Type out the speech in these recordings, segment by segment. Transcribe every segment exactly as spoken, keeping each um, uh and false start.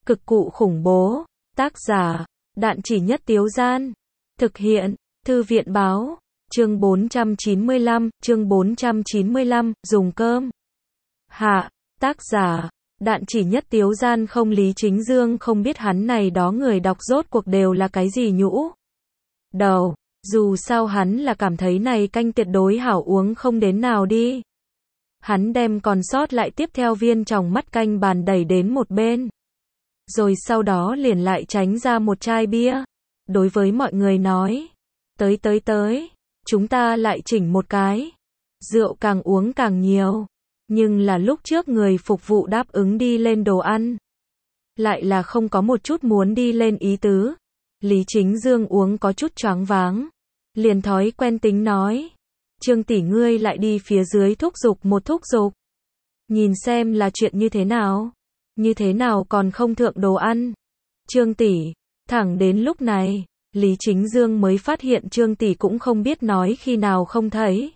Cực cụ khủng bố. Tác giả, Đạn Chỉ Nhất Tiếu Gian. Thực hiện, Thư viện Báo. Chương bốn trăm chín mươi lăm, chương bốn trăm chín mươi lăm, dùng cơm. Hạ, tác giả, Đạn Chỉ Nhất Tiếu Gian. Không, Lý Chính Dương không biết hắn này đó người đọc rốt cuộc đều là cái gì nhũ đầu. Dù sao hắn là cảm thấy này canh tuyệt đối hảo uống không đến nào đi. Hắn đem còn sót lại tiếp theo viên tròng mắt canh bàn đẩy đến một bên. Rồi sau đó liền lại tránh ra một chai bia. Đối với mọi người nói. Tới tới tới. Chúng ta lại chỉnh một cái. Rượu càng uống càng nhiều. Nhưng là lúc trước người phục vụ đáp ứng đi lên đồ ăn. Lại là không có một chút muốn đi lên ý tứ. Lý Chính Dương uống có chút choáng váng. Liền thói quen tính nói. Trương tỷ ngươi lại đi phía dưới thúc giục một thúc giục. Nhìn xem là chuyện như thế nào. Như thế nào còn không thượng đồ ăn. Trương tỷ, thẳng đến lúc này, Lý Chính Dương mới phát hiện Trương tỷ cũng không biết nói khi nào không thấy.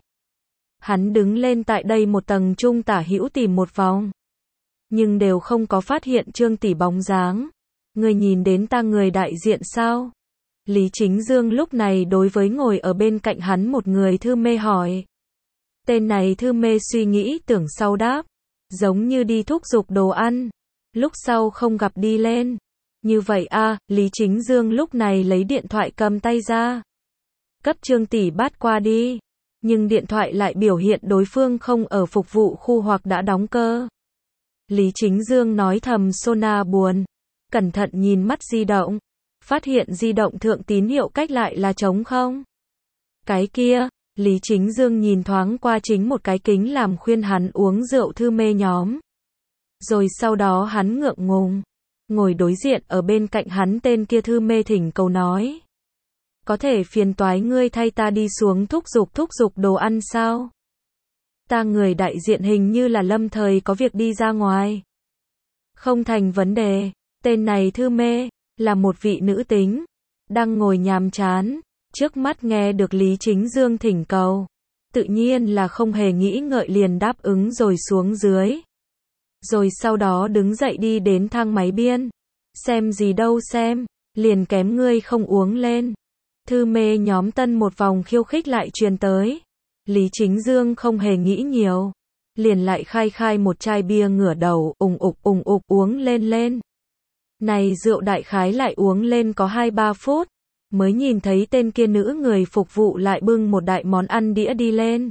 Hắn đứng lên tại đây một tầng trung tả hữu tìm một vòng. Nhưng đều không có phát hiện Trương tỷ bóng dáng. Người nhìn đến ta người đại diện sao? Lý Chính Dương lúc này đối với ngồi ở bên cạnh hắn một người thư mê hỏi. Tên này thư mê suy nghĩ tưởng sau đáp. Giống như đi thúc giục đồ ăn. Lúc sau không gặp đi lên. Như vậy a, Lý Chính Dương lúc này lấy điện thoại cầm tay ra. Cấp Trương tỷ bắt qua đi. Nhưng điện thoại lại biểu hiện đối phương không ở phục vụ khu hoặc đã đóng cơ. Lý Chính Dương nói thầm Sona buồn. Cẩn thận nhìn mắt di động. Phát hiện di động thượng tín hiệu cách lại là trống không. Cái kia, Lý Chính Dương nhìn thoáng qua chính một cái kính làm khuyên hắn uống rượu thư mê nhóm. Rồi sau đó hắn ngượng ngùng. Ngồi đối diện ở bên cạnh hắn tên kia thư mê thỉnh cầu nói. Có thể phiền toái ngươi thay ta đi xuống thúc giục thúc giục đồ ăn sao? Ta người đại diện hình như là lâm thời có việc đi ra ngoài. Không thành vấn đề, tên này thư mê, là một vị nữ tính. Đang ngồi nhàm chán, trước mắt nghe được Lý Chính Dương thỉnh cầu. Tự nhiên là không hề nghĩ ngợi liền đáp ứng rồi xuống dưới. Rồi sau đó đứng dậy đi đến thang máy biên. Xem gì đâu xem, liền kém ngươi không uống lên. Thư mê nhóm tân một vòng khiêu khích lại truyền tới. Lý Chính Dương không hề nghĩ nhiều. Liền lại khai khai một chai bia ngửa đầu, ùng ục ùng ục uống lên lên. Này rượu đại khái lại uống lên có hai ba phút. Mới nhìn thấy tên kia nữ người phục vụ lại bưng một đại món ăn đĩa đi lên.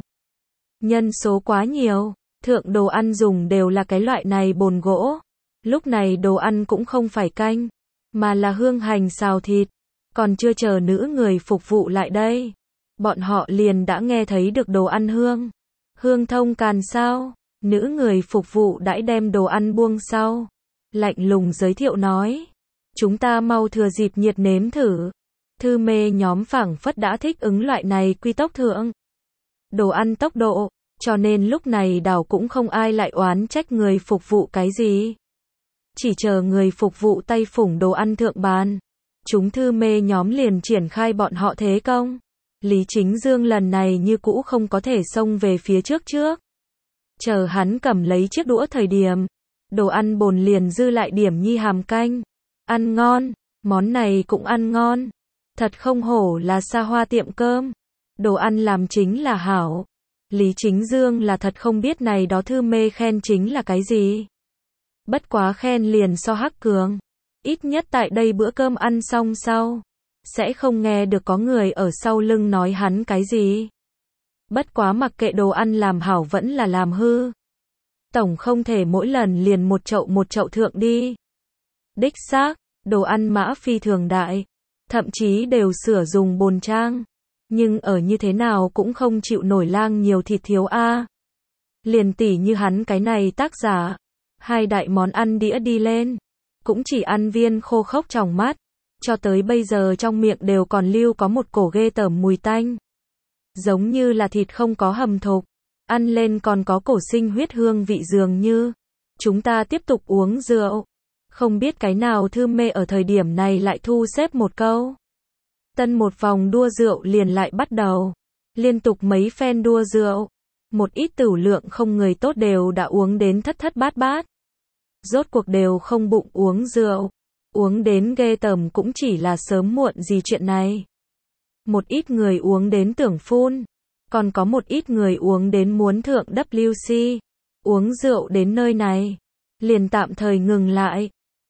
Nhân số quá nhiều. Thượng đồ ăn dùng đều là cái loại này bồn gỗ. Lúc này đồ ăn cũng không phải canh, mà là hương hành xào thịt. Còn chưa chờ nữ người phục vụ lại đây. Bọn họ liền đã nghe thấy được đồ ăn hương. Hương thông càn sao? Nữ người phục vụ đãi đem đồ ăn buông sau. Lạnh lùng giới thiệu nói. Chúng ta mau thừa dịp nhiệt nếm thử. Thư mê nhóm phảng phất đã thích ứng loại này quy tốc thượng. Đồ ăn tốc độ. Cho nên lúc này đảo cũng không ai lại oán trách người phục vụ cái gì. Chỉ chờ người phục vụ tay phủng đồ ăn thượng bàn. Chúng thư mê nhóm liền triển khai bọn họ thế công. Lý Chính Dương lần này như cũ không có thể xông về phía trước trước. Chờ hắn cầm lấy chiếc đũa thời điểm. Đồ ăn bồn liền dư lại điểm nhi hàm canh. Ăn ngon, món này cũng ăn ngon. Thật không hổ là xa hoa tiệm cơm. Đồ ăn làm chính là hảo. Lý Chính Dương là thật không biết này đó thư mê khen chính là cái gì. Bất quá khen liền so hắc cường. Ít nhất tại đây bữa cơm ăn xong sau. Sẽ không nghe được có người ở sau lưng nói hắn cái gì. Bất quá mặc kệ đồ ăn làm hảo vẫn là làm hư. Tổng không thể mỗi lần liền một chậu một chậu thượng đi. Đích xác, đồ ăn mã phi thường đại. Thậm chí đều sửa dùng bồn trang. Nhưng ở như thế nào cũng không chịu nổi lang nhiều thịt thiếu a. Liền tỉ như hắn cái này tác giả. Hai đại món ăn đĩa đi lên. Cũng chỉ ăn viên khô khốc tròng mắt. Cho tới bây giờ trong miệng đều còn lưu có một cổ ghê tởm mùi tanh. Giống như là thịt không có hầm thục. Ăn lên còn có cổ sinh huyết hương vị dường như. Chúng ta tiếp tục uống rượu. Không biết cái nào thư mê ở thời điểm này lại thu xếp một câu. Tân một vòng đua rượu liền lại bắt đầu. Liên tục mấy phen đua rượu. Một ít tửu lượng không người tốt đều đã uống đến thất thất bát bát. rốt cuộc đều không bụng uống rượu. Uống đến ghê tởm cũng chỉ là sớm muộn gì chuyện này. Một ít người uống đến tưởng phun, còn có một ít người uống đến muốn thượng W C. Uống rượu đến nơi này, liền tạm thời ngừng lại.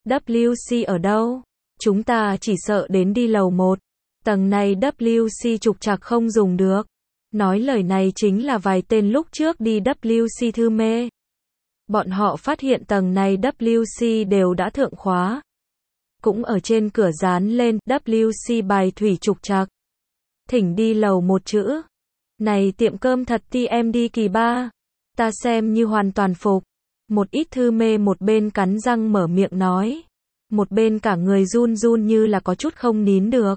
W C ở đâu? Chúng ta chỉ sợ đến đi lầu một. Tầng này W C trục trặc không dùng được. Nói lời này chính là vài tên lúc trước đi W C thư mê. Bọn họ phát hiện tầng này W C đều đã thượng khóa. Cũng ở trên cửa dán lên W C bài thủy trục trặc. Thỉnh đi lầu một chữ. Này tiệm cơm thật ti em đi kỳ ba. Ta xem như hoàn toàn phục. Một ít thư mê một bên cắn răng mở miệng nói. Một bên cả người run run như là có chút không nín được.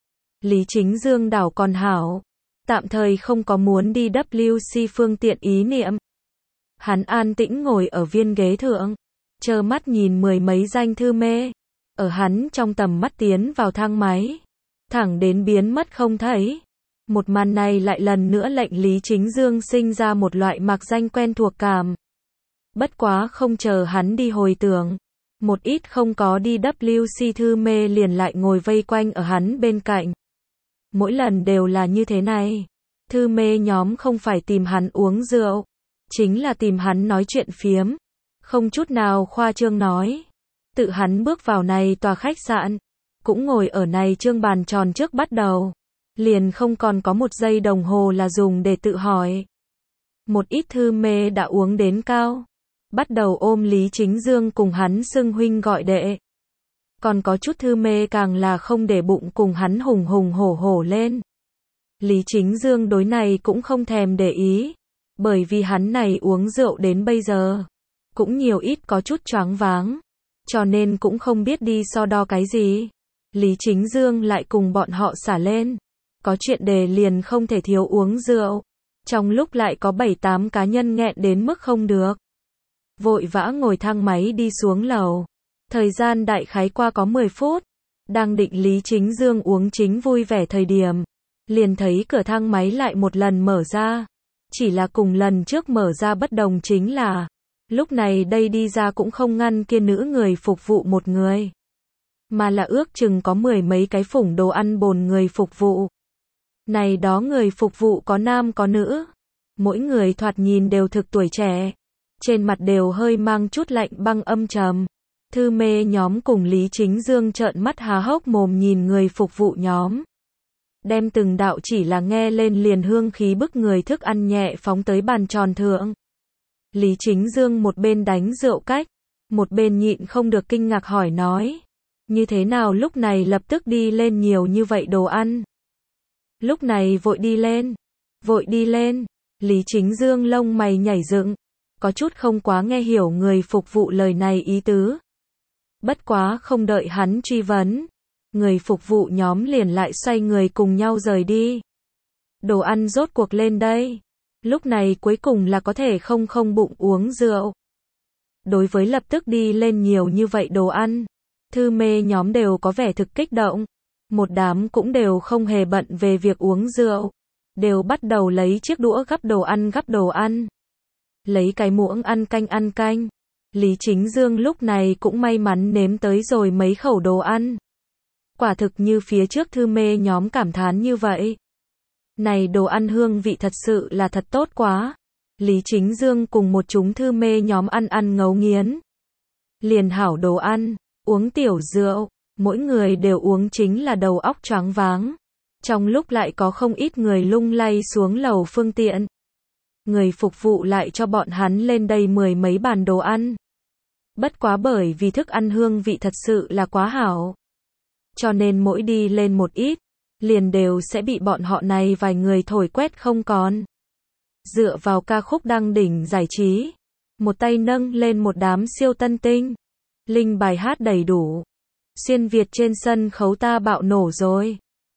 Lý Chính Dương đảo còn hảo. Tạm thời không có muốn đi W C phương tiện ý niệm. Hắn an tĩnh ngồi ở viên ghế thượng. Trơ mắt nhìn mười mấy danh thư mê. Ở hắn trong tầm mắt tiến vào thang máy. Thẳng đến biến mất không thấy. Một màn này lại lần nữa lệnh Lý Chính Dương sinh ra một loại mạc danh quen thuộc cảm. Bất quá không chờ hắn đi hồi tưởng. Một ít không có đi W C thư mê liền lại ngồi vây quanh ở hắn bên cạnh. Mỗi lần đều là như thế này. Thư mê nhóm không phải tìm hắn uống rượu. Chính là tìm hắn nói chuyện phiếm. Không chút nào khoa trương nói. Tự hắn bước vào này tòa khách sạn. Cũng ngồi ở này trương bàn tròn trước bắt đầu. Liền không còn có một giây đồng hồ là dùng để tự hỏi. Một ít thư mê đã uống đến cao. Bắt đầu ôm Lý Chính Dương cùng hắn xưng huynh gọi đệ. Còn có chút thư mê càng là không để bụng cùng hắn hùng hùng hổ hổ lên. Lý Chính Dương đối này cũng không thèm để ý. Bởi vì hắn này uống rượu đến bây giờ. Cũng nhiều ít có chút choáng váng. Cho nên cũng không biết đi so đo cái gì. Lý Chính Dương lại cùng bọn họ xả lên. Có chuyện đề liền không thể thiếu uống rượu. Trong lúc lại có bảy tám cá nhân nghẹn đến mức không được. Vội vã ngồi thang máy đi xuống lầu. Thời gian đại khái qua có mười phút. Đang định Lý Chính Dương uống chính vui vẻ thời điểm. Liền thấy cửa thang máy lại một lần mở ra. Chỉ là cùng lần trước mở ra bất đồng chính là. Lúc này đây đi ra cũng không ngăn kia nữ người phục vụ một người. Mà là ước chừng có mười mấy cái phủng đồ ăn bồn người phục vụ. Này đó người phục vụ có nam có nữ. Mỗi người thoạt nhìn đều thực tuổi trẻ. Trên mặt đều hơi mang chút lạnh băng âm trầm. Thư mê nhóm cùng Lý Chính Dương trợn mắt há hốc mồm nhìn người phục vụ nhóm. Đem từng đạo chỉ là nghe lên liền hương khí bức người thức ăn nhẹ phóng tới bàn tròn thượng. Lý Chính Dương một bên đánh rượu cách. Một bên nhịn không được kinh ngạc hỏi nói. Như thế nào lúc này lập tức đi lên nhiều như vậy đồ ăn. Lúc này vội đi lên. Vội đi lên. Lý Chính Dương lông mày nhảy dựng. Có chút không quá nghe hiểu người phục vụ lời này ý tứ. Bất quá không đợi hắn truy vấn. Người phục vụ nhóm liền lại xoay người cùng nhau rời đi. Đồ ăn rốt cuộc lên đây. Lúc này cuối cùng là có thể không không bụng uống rượu. Đối với lập tức đi lên nhiều như vậy đồ ăn. Thư mê nhóm đều có vẻ thực kích động. Một đám cũng đều không hề bận về việc uống rượu. Đều bắt đầu lấy chiếc đũa gắp đồ ăn gắp đồ ăn. Lấy cái muỗng ăn canh ăn canh. Lý Chính Dương lúc này cũng may mắn nếm tới rồi mấy khẩu đồ ăn. Quả thực như phía trước thư mê nhóm cảm thán như vậy. Này đồ ăn hương vị thật sự là thật tốt quá. Lý Chính Dương cùng một chúng thư mê nhóm ăn ăn ngấu nghiến. Liền hảo đồ ăn, uống tiểu rượu, mỗi người đều uống chính là đầu óc choáng váng. Trong lúc lại có không ít người lung lay xuống lầu phương tiện. Người phục vụ lại cho bọn hắn lên đây mười mấy bàn đồ ăn. Bất quá bởi vì thức ăn hương vị thật sự là quá hảo. Cho nên mỗi đi lên một ít, liền đều sẽ bị bọn họ này vài người thổi quét không còn. Dựa vào ca khúc đăng đỉnh giải trí. Một tay nâng lên một đám siêu tân tinh. Linh bài hát đầy đủ. Xuyên Việt trên sân khấu ta bạo nổ rồi.